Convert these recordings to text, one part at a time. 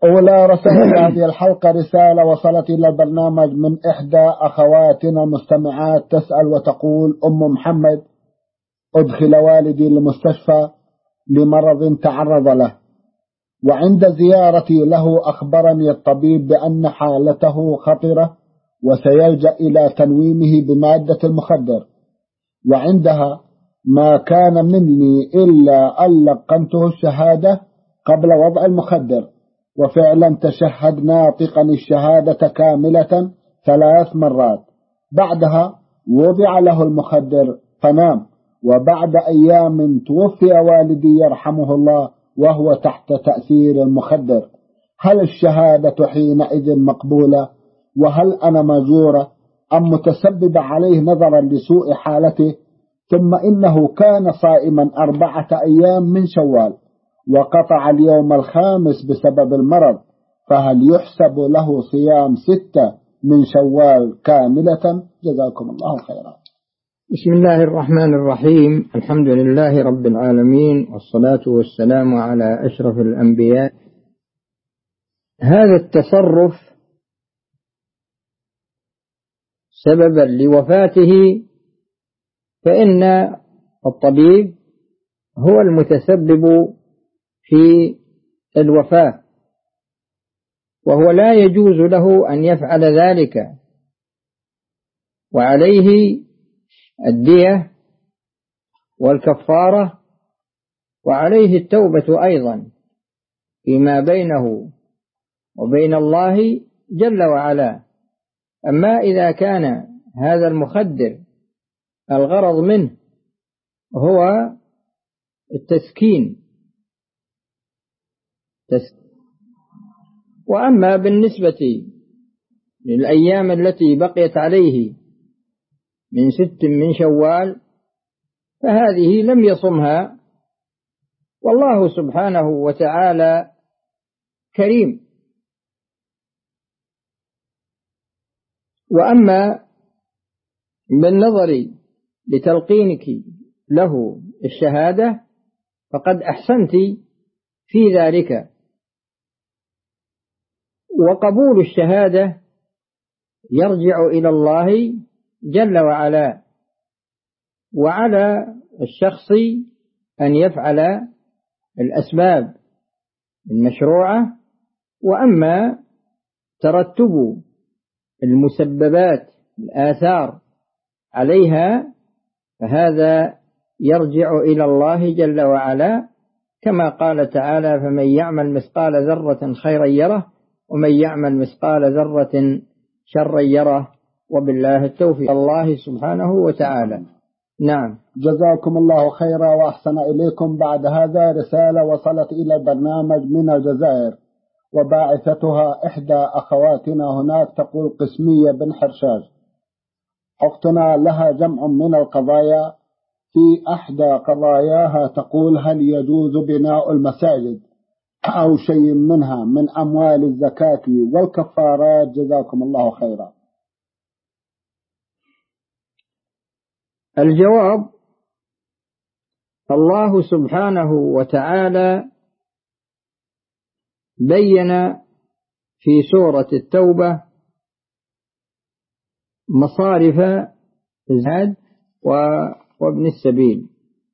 أولى رسائل هذه الحلقة رسالة وصلت إلى البرنامج من إحدى أخواتنا المستمعات، تسأل وتقول: أم محمد، أدخل والدي المستشفى لمرض تعرض له، وعند زيارتي له أخبرني الطبيب بأن حالته خطرة وسيلجأ إلى تنويمه بمادة المخدر، وعندها ما كان مني إلا أن لقنته الشهادة قبل وضع المخدر، وفعلا تشهد ناطقا الشهادة كاملة 3 مرات. بعدها وضع له المخدر فنام، وبعد أيام توفي والدي يرحمه الله وهو تحت تأثير المخدر. هل الشهادة حينئذ مقبولة؟ وهل أنا مأجورة أم متسبب عليه نظرا لسوء حالته؟ ثم إنه كان صائما 4 أيام من شوال وقطع اليوم 5 بسبب المرض، فهل يحسب له صيام 6 من شوال كاملة؟ جزاكم الله خيرا. بسم الله الرحمن الرحيم. الحمد لله رب العالمين، والصلاة والسلام على أشرف الأنبياء. هذا التصرف سببا لوفاته، فإن الطبيب هو المتسبب في الوفاة، وهو لا يجوز له أن يفعل ذلك، وعليه الدية والكفارة، وعليه التوبة أيضا فيما بينه وبين الله جل وعلا. أما إذا كان هذا المخدر الغرض منه هو التسكين، وأما بالنسبة للأيام التي بقيت عليه من 6 من شوال فهذه لم يصمها، والله سبحانه وتعالى كريم. وأما بالنظر لتلقينك له الشهادة فقد أحسنت في ذلك، وقبول الشهادة يرجع إلى الله جل وعلا، وعلى الشخص أن يفعل الأسباب المشروعة. وأما ترتب المسببات الآثار عليها فهذا يرجع إلى الله جل وعلا، كما قال تعالى: فمن يعمل مثقال ذرة خيرا يره ومن يعمل مثقال ذرة شرا يره، وبالله التوفيق. الله سبحانه وتعالى. نعم. جزاكم الله خيرا وأحسن إليكم. بعد هذا رسالة وصلت إلى البرنامج من الجزائر، وباعثتها إحدى أخواتنا هناك، تقول: قسمية بن حرشاج. أختنا لها جمع من القضايا، في أحدى قضاياها تقول: هل يجوز بناء المساجد أو شيء منها من أموال الزكاة والكفارات؟ جزاكم الله خيرا. الجواب: الله سبحانه وتعالى بين في سورة التوبة مصارف الزاد وابن السبيل،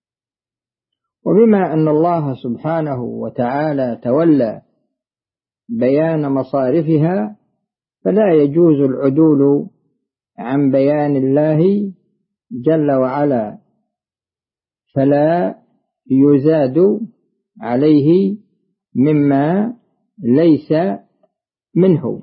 وبما أن الله سبحانه وتعالى تولى بيان مصارفها فلا يجوز العدول عن بيان الله جل وعلا، فلا يزاد عليه مما ليس منه.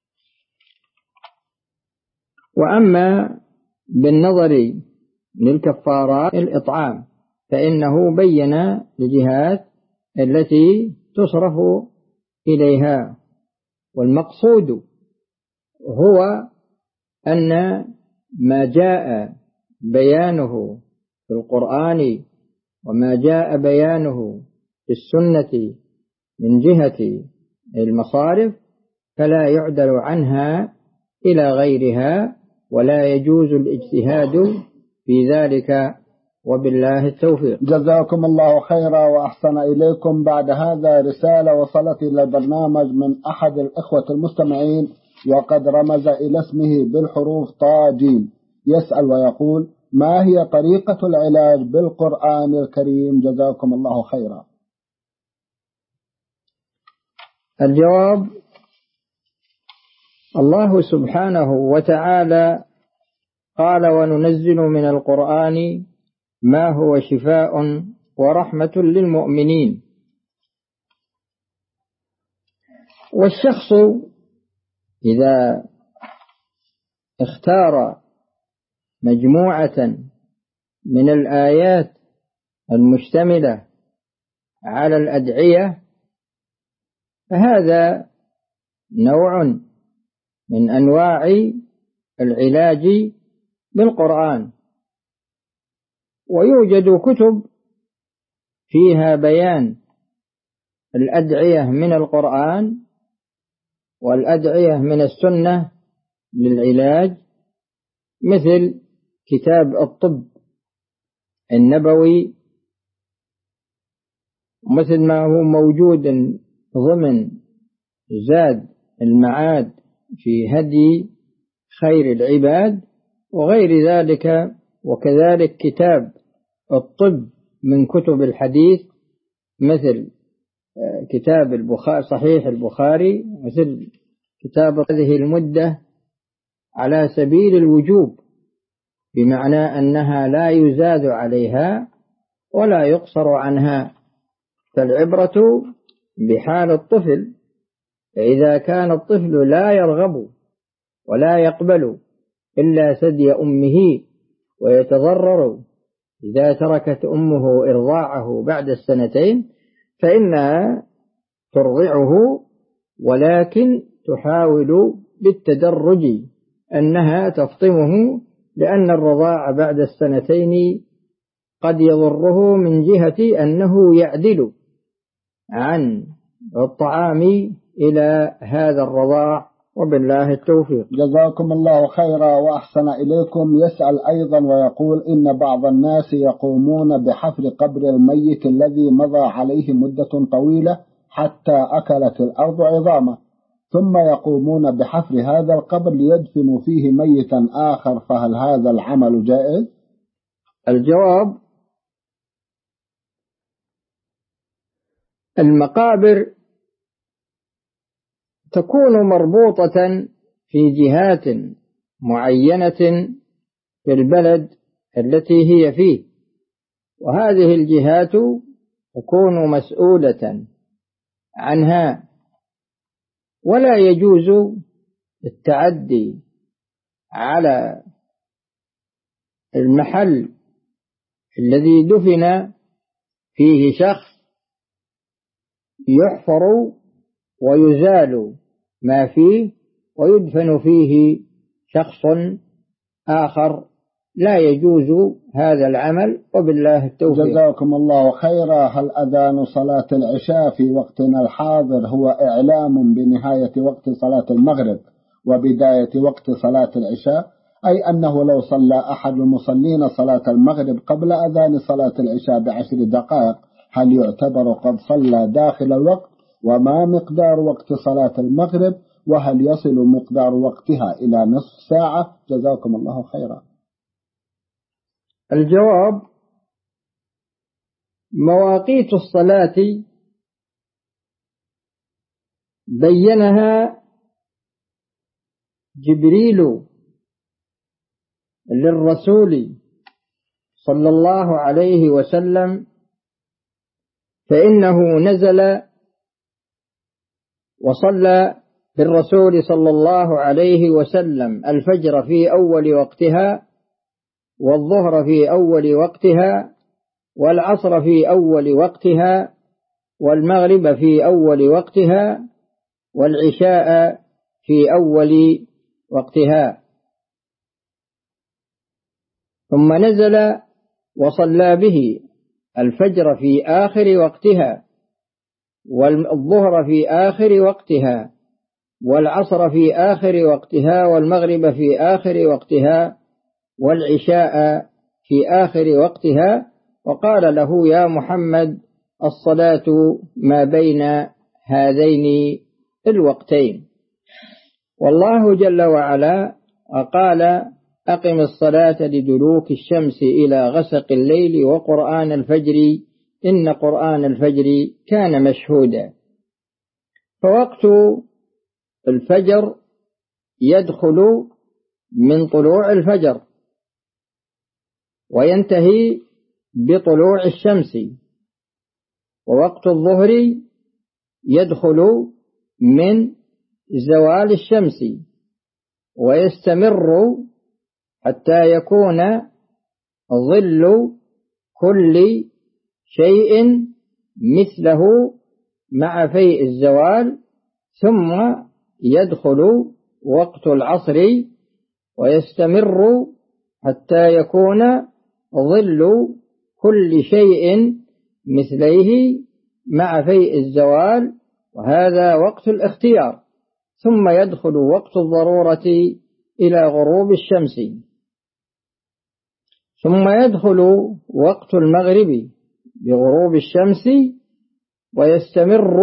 وأما بالنظر للكفارات الإطعام فإنه بين الجهات التي تصرف إليها، والمقصود هو أن ما جاء بيانه في القرآن وما جاء بيانه في السنة من جهة المصارف فلا يعدل عنها إلى غيرها، ولا يجوز الاجتهاد في ذلك وبالله التوفيق. جزاكم الله خيرا وأحسن إليكم. بعد هذا رسالة وصلت إلى البرنامج من أحد الإخوة المستمعين وقد رمز إلى اسمه بالحروف طاجين، يسأل ويقول: ما هي طريقة العلاج بالقرآن الكريم؟ جزاكم الله خيرا. الجواب: الله سبحانه وتعالى قال: وننزل من القرآن ما هو شفاء ورحمة للمؤمنين. والشخص إذا اختار مجموعة من الآيات المشتملة على الأدعية فهذا نوع من أنواع العلاج بالقرآن، ويوجد كتب فيها بيان الأدعية من القرآن والأدعية من السنة للعلاج، مثل كتاب الطب النبوي، مثل ما هو موجود ضمن زاد المعاد في هدي خير العباد وغير ذلك، وكذلك كتاب الطب من كتب الحديث مثل كتاب البخاري صحيح البخاري، مثل كتاب هذه المدة على سبيل الوجوب، بمعنى أنها لا يزاد عليها ولا يقصر عنها، فالعبرة بحال الطفل، فإذا كان الطفل لا يرغب ولا يقبل إلا ثدي أمه ويتضرر إذا تركت أمه إرضاعه بعد السنتين فإنها ترضعه، ولكن تحاول بالتدرج أنها تفطمه، لأن الرضاع بعد السنتين قد يضره من جهة أنه يعدل عن الطعام إلى هذا الرضاع، وبالله التوفيق. جزاكم الله خيرا وأحسن إليكم. يسأل أيضا ويقول: إن بعض الناس يقومون بحفر قبر الميت الذي مضى عليه مدة طويلة حتى أكلت الأرض عظامه، ثم يقومون بحفر هذا القبر ليدفنوا فيه ميتا آخر، فهل هذا العمل جائز؟ الجواب: المقابر تكون مربوطة في جهات معينة في البلد التي هي فيه، وهذه الجهات تكون مسؤولة عنها، ولا يجوز التعدي على المحل الذي دفن فيه شخص، يحفر ويزال ما فيه ويدفن فيه شخص آخر، لا يجوز هذا العمل، وبالله التوفيق. جزاكم الله خيرا. هل أذان صلاة العشاء في وقتنا الحاضر هو إعلام بنهاية وقت صلاة المغرب وبداية وقت صلاة العشاء، أي أنه لو صلى أحد المصلين صلاة المغرب قبل أذان صلاة العشاء ب10 دقائق هل يعتبر قد صلى داخل الوقت؟ وما مقدار وقت صلاة المغرب؟ وهل يصل مقدار وقتها إلى نصف ساعة؟ جزاكم الله خيرا. الجواب: مواقيت الصلاة بينها جبريل للرسول صلى الله عليه وسلم، فإنه نزل وصلى بالرسول صلى الله عليه وسلم الفجر في أول وقتها، والظهر في أول وقتها، والعصر في أول وقتها، والمغرب في أول وقتها، والعشاء في أول وقتها، ثم نزل وصلى به الفجر في آخر وقتها، والظهر في آخر وقتها، والعصر في آخر وقتها، والمغرب في آخر وقتها، والعشاء في آخر وقتها، وقال له: يا محمد، الصلاة ما بين هذين الوقتين. والله جل وعلا قال: أقم الصلاة لدلوك الشمس إلى غسق الليل وقرآن الفجر إن قرآن الفجر كان مشهودا. فوقت الفجر يدخل من طلوع الفجر وينتهي بطلوع الشمس، ووقت الظهر يدخل من زوال الشمس ويستمر حتى يكون ظل كل شيء مثله مع فيء الزوال، ثم يدخل وقت العصر ويستمر حتى يكون ظل كل شيء مثليه مع فيء الزوال، وهذا وقت الاختيار. ثم يدخل وقت الضرورة إلى غروب الشمس، ثم يدخل وقت المغرب بغروب الشمس ويستمر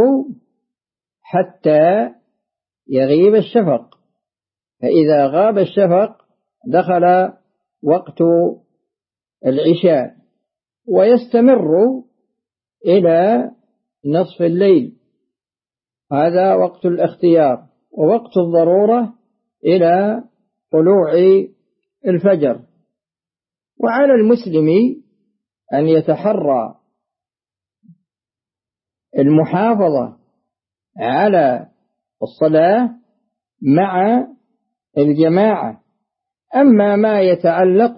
حتى يغيب الشفق، فإذا غاب الشفق دخل وقت العشاء ويستمر إلى نصف الليل، هذا وقت الاختيار. ووقت الضرورة إلى طلوع الفجر. وعلى المسلم أن يتحرى المحافظة على الصلاة مع الجماعة. أما ما يتعلق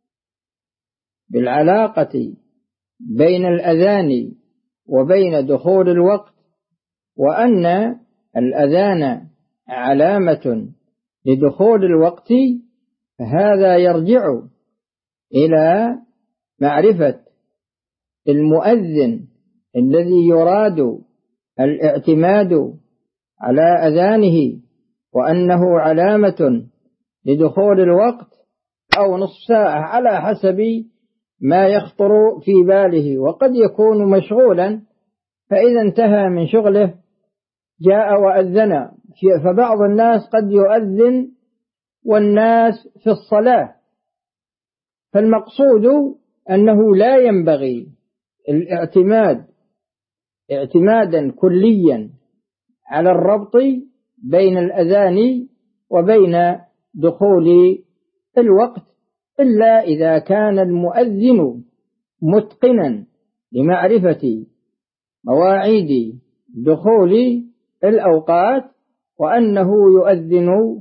بالعلاقة بين الأذان وبين دخول الوقت، وأن الأذان علامة لدخول الوقت، فهذا يرجع إلى معرفة المؤذن الذي يراد الاعتماد على أذانه، وأنه علامة لدخول الوقت أو نصف ساعة على حسب ما يخطر في باله، وقد يكون مشغولا، فإذا انتهى من شغله جاء وأذن. فبعض الناس قد يؤذن والناس في الصلاة، فالمقصود أنه لا ينبغي الاعتماد اعتمادا كليا على الربط بين الأذان وبين دخول الوقت، إلا إذا كان المؤذن متقنا لمعرفة مواعيد دخول الأوقات، وأنه يؤذن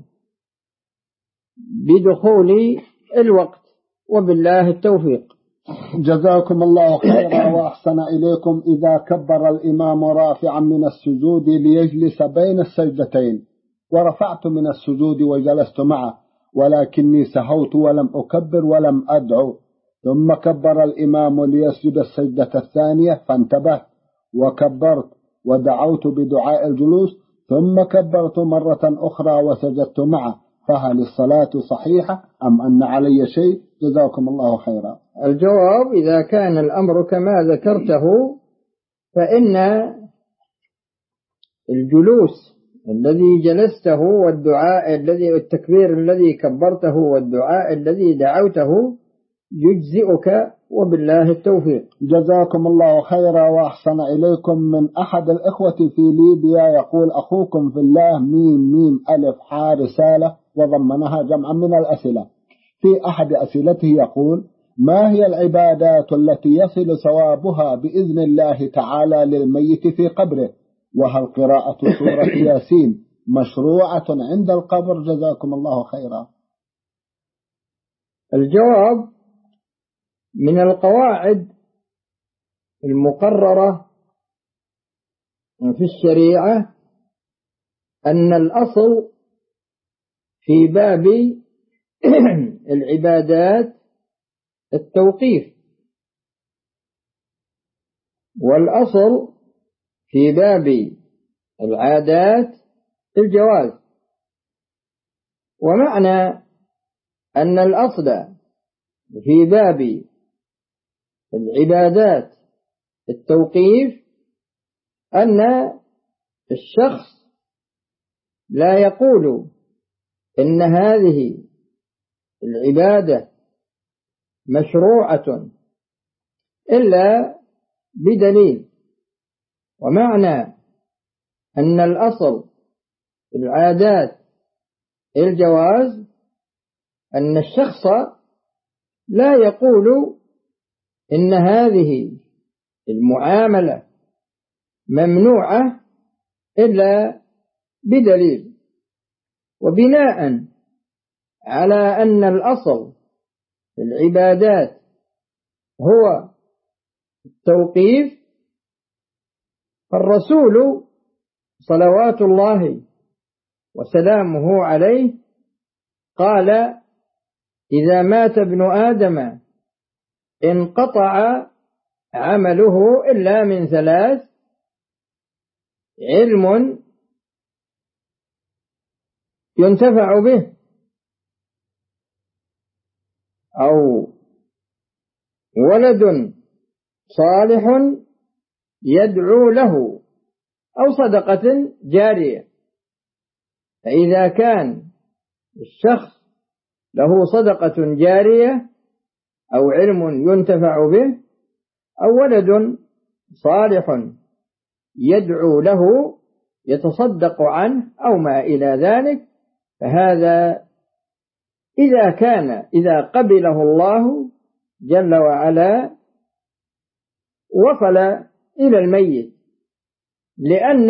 بدخول الوقت، وبالله التوفيق. جزاكم الله خيرا وأحسن إليكم. إذا كبر الإمام رافعا من السجود ليجلس بين السجدتين، ورفعت من السجود وجلست معه، ولكني سهوت ولم أكبر ولم أدعو، ثم كبر الإمام ليسجد السجدة الثانية فانتبهت وكبرت ودعوت بدعاء الجلوس، ثم كبرت مرة أخرى وسجدت معه، فهل الصلاة صحيحة أم أن علي شيء؟ جزاكم الله خيرا. الجواب: إذا كان الأمر كما ذكرته، فإن الجلوس الذي جلسته والدعاء التكبير الذي كبرته والدعاء الذي دعوته يجزئك، وبالله التوفيق. جزاكم الله خيرا وأحسن إليكم. من أحد الإخوة في ليبيا يقول: أخوكم في الله ميم ألف حا رسالة، وضمنها جمعا من الأسئلة. في أحد أسئلته يقول: ما هي العبادات التي يصل ثوابها بإذن الله تعالى للميت في قبره؟ وهل قراءة سورة ياسين مشروعة عند القبر؟ جزاكم الله خيرا. الجواب: من القواعد المقررة في الشريعة أن الأصل في باب العبادات التوقيف، والأصل في باب العادات الجواز. ومعنى أن الأصل في باب العبادات التوقيف أن الشخص لا يقول إن هذه العبادة مشروعة إلا بدليل. ومعنى أن الأصل في العادات الجواز أن الشخص لا يقول إن هذه المعاملة ممنوعة إلا بدليل. وبناء على أن الأصل في العبادات هو التوقيف، فالرسول صلوات الله وسلامه عليه قال: إذا مات ابن آدم انقطع عمله إلا من ثلاث: علم ينتفع به، أو ولد صالح يدعو له، أو صدقة جارية. فإذا كان الشخص له صدقة جارية أو علم ينتفع به أو ولد صالح يدعو له يتصدق عنه أو ما إلى ذلك، فهذا إذا قبله الله جل وعلا وصل إلى الميت، لأن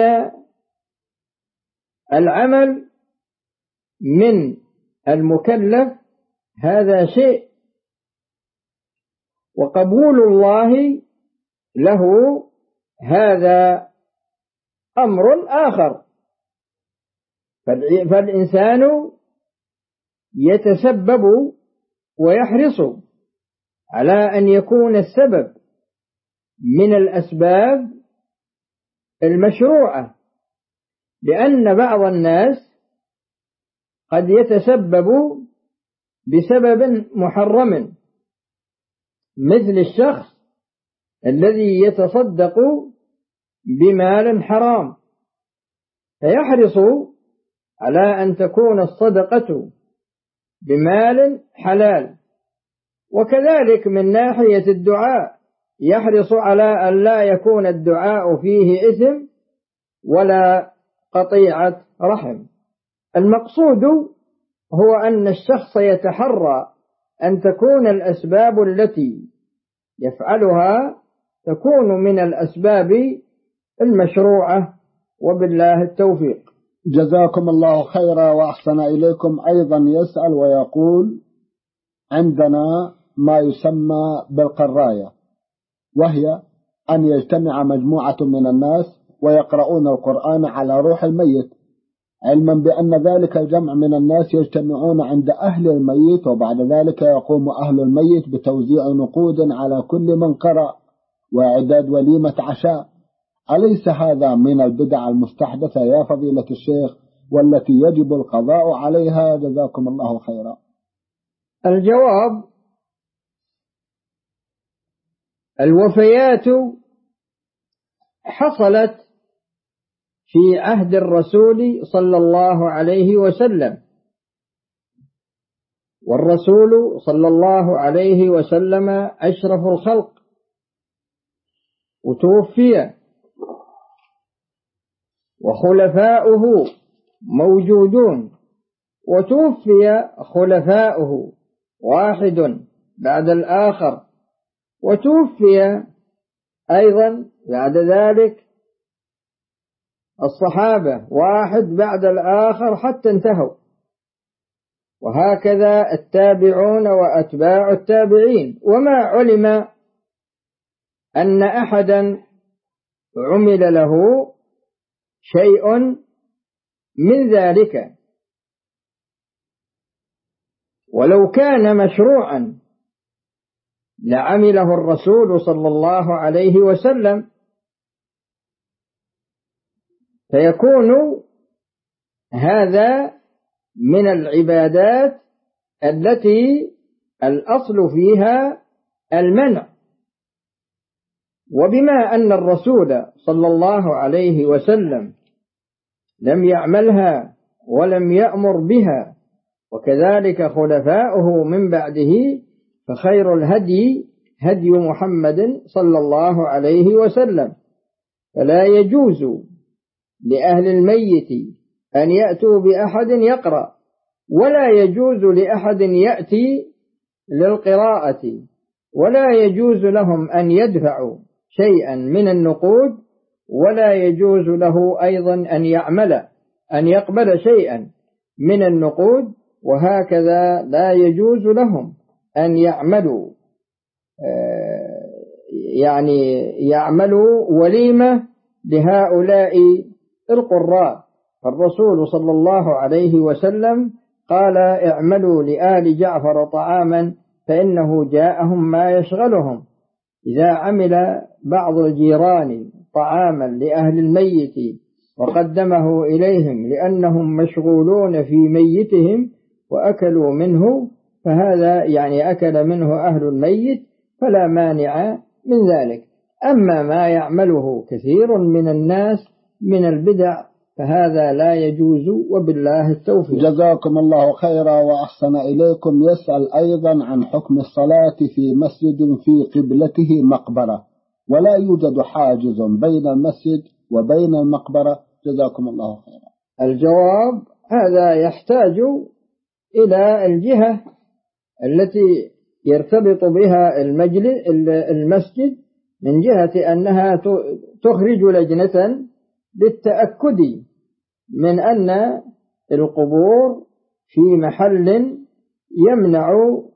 العمل من المكلف هذا شيء، وقبول الله له هذا أمر آخر. فالإنسان يتسبب ويحرص على أن يكون السبب من الأسباب المشروعة، لأن بعض الناس قد يتسبب بسبب محرم، مثل الشخص الذي يتصدق بمال حرام، فيحرص على أن تكون الصدقة بمال حلال. وكذلك من ناحية الدعاء يحرص على أن لا يكون الدعاء فيه إثم ولا قطيعة رحم. المقصود هو أن الشخص يتحرى أن تكون الأسباب التي يفعلها تكون من الأسباب المشروعة، وبالله التوفيق. جزاكم الله خيرا وأحسن إليكم. أيضا يسأل ويقول: عندنا ما يسمى بالقراية، وهي أن يجتمع مجموعة من الناس ويقرؤون القرآن على روح الميت، علما بأن ذلك الجمع من الناس يجتمعون عند أهل الميت، وبعد ذلك يقوم أهل الميت بتوزيع نقود على كل من قرأ وإعداد وليمة عشاء. أليس هذا من البدع المستحدثة يا فضيلة الشيخ، والتي يجب القضاء عليها؟ جزاكم الله خيرا. الجواب: الوفيات حصلت في عهد الرسول صلى الله عليه وسلم، والرسول صلى الله عليه وسلم أشرف الخلق، وتوفي، وخلفاؤه موجودون، وتوفي خلفاؤه واحد بعد الآخر، وتوفي أيضا بعد ذلك الصحابة واحد بعد الآخر حتى انتهوا، وهكذا التابعون وأتباع التابعين. وما علم أن أحدا عمل له شيء من ذلك، ولو كان مشروعا لعمله الرسول صلى الله عليه وسلم، فيكون هذا من العبادات التي الأصل فيها المنع. وبما أن الرسول صلى الله عليه وسلم لم يعملها ولم يأمر بها، وكذلك خلفاؤه من بعده، فخير الهدي هدي محمد صلى الله عليه وسلم. فلا يجوز لأهل الميت أن يأتوا بأحد يقرأ، ولا يجوز لأحد يأتي للقراءة، ولا يجوز لهم أن يدفعوا شيئا من النقود، ولا يجوز له أيضا أن يقبل شيئا من النقود. وهكذا لا يجوز لهم أن يعملوا وليمة لهؤلاء القراء. فالرسول صلى الله عليه وسلم قال: اعملوا لآل جعفر طعاما فإنه جاءهم ما يشغلهم. إذا عمل بعض الجيران طعاما لأهل الميت وقدمه إليهم لأنهم مشغولون في ميتهم وأكلوا منه، فهذا أكل منه أهل الميت، فلا مانع من ذلك. أما ما يعمله كثير من الناس من البدع فهذا لا يجوز، وبالله التوفيق. جزاكم الله خيرا وأحسن إليكم. يسأل أيضا عن حكم الصلاة في مسجد في قبلته مقبرة ولا يوجد حاجز بين المسجد وبين المقبرة. جزاكم الله خيرا. الجواب: هذا يحتاج إلى الجهة التي يرتبط بها المسجد، من جهة أنها تخرج لجنة للتأكد من أن القبور في محل يمنع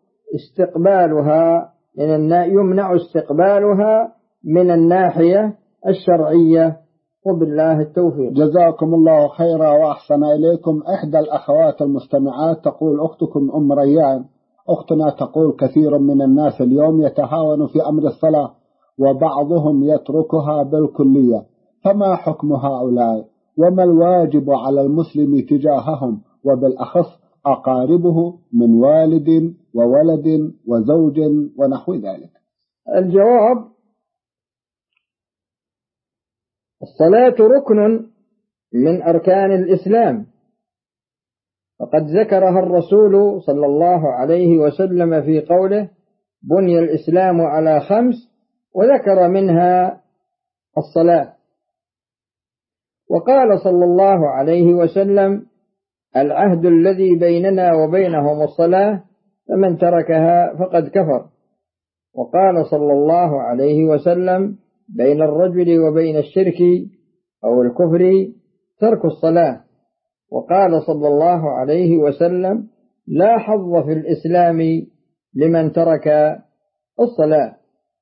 استقبالها من الناحية الشرعية، وبالله التوفيق. جزاكم الله خيرا وأحسن إليكم. إحدى الأخوات المستمعات تقول: أختكم أم ريان، أختنا تقول: كثير من الناس اليوم يتهاون في أمر الصلاة وبعضهم يتركها بالكلية، فما حكم هؤلاء؟ وما الواجب على المسلم تجاههم، وبالأخص أقاربه من والد وولد وزوج ونحو ذلك؟ الجواب: الصلاة ركن من أركان الإسلام، فقد ذكرها الرسول صلى الله عليه وسلم في قوله: بني الإسلام على 5، وذكر منها الصلاة. وقال صلى الله عليه وسلم: العهد الذي بيننا وبينهم الصلاة، فمن تركها فقد كفر. وقال صلى الله عليه وسلم: بين الرجل وبين الشرك أو الكفر ترك الصلاة. وقال صلى الله عليه وسلم: لا حظ في الإسلام لمن ترك الصلاة.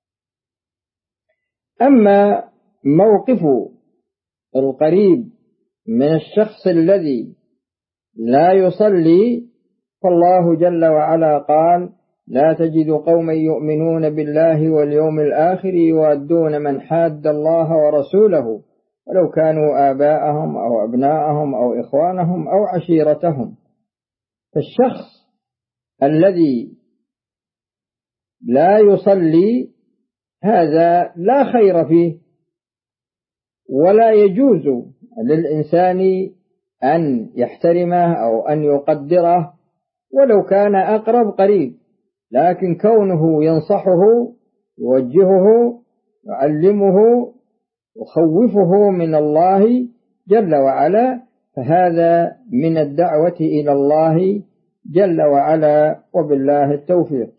أما موقف القريب من الشخص الذي لا يصلي، فالله جل وعلا قال: لا تجد قوما يؤمنون بالله واليوم الآخر يوادون من حاد الله ورسوله ولو كانوا آباءهم أو أبناءهم أو إخوانهم أو عشيرتهم. فالشخص الذي لا يصلي هذا لا خير فيه، ولا يجوز للإنسان أن يحترمه أو أن يقدره ولو كان أقرب قريب، لكن كونه ينصحه، يوجهه، يعلمه، يخوفه من الله جل وعلا، فهذا من الدعوة إلى الله جل وعلا، وبالله التوفيق.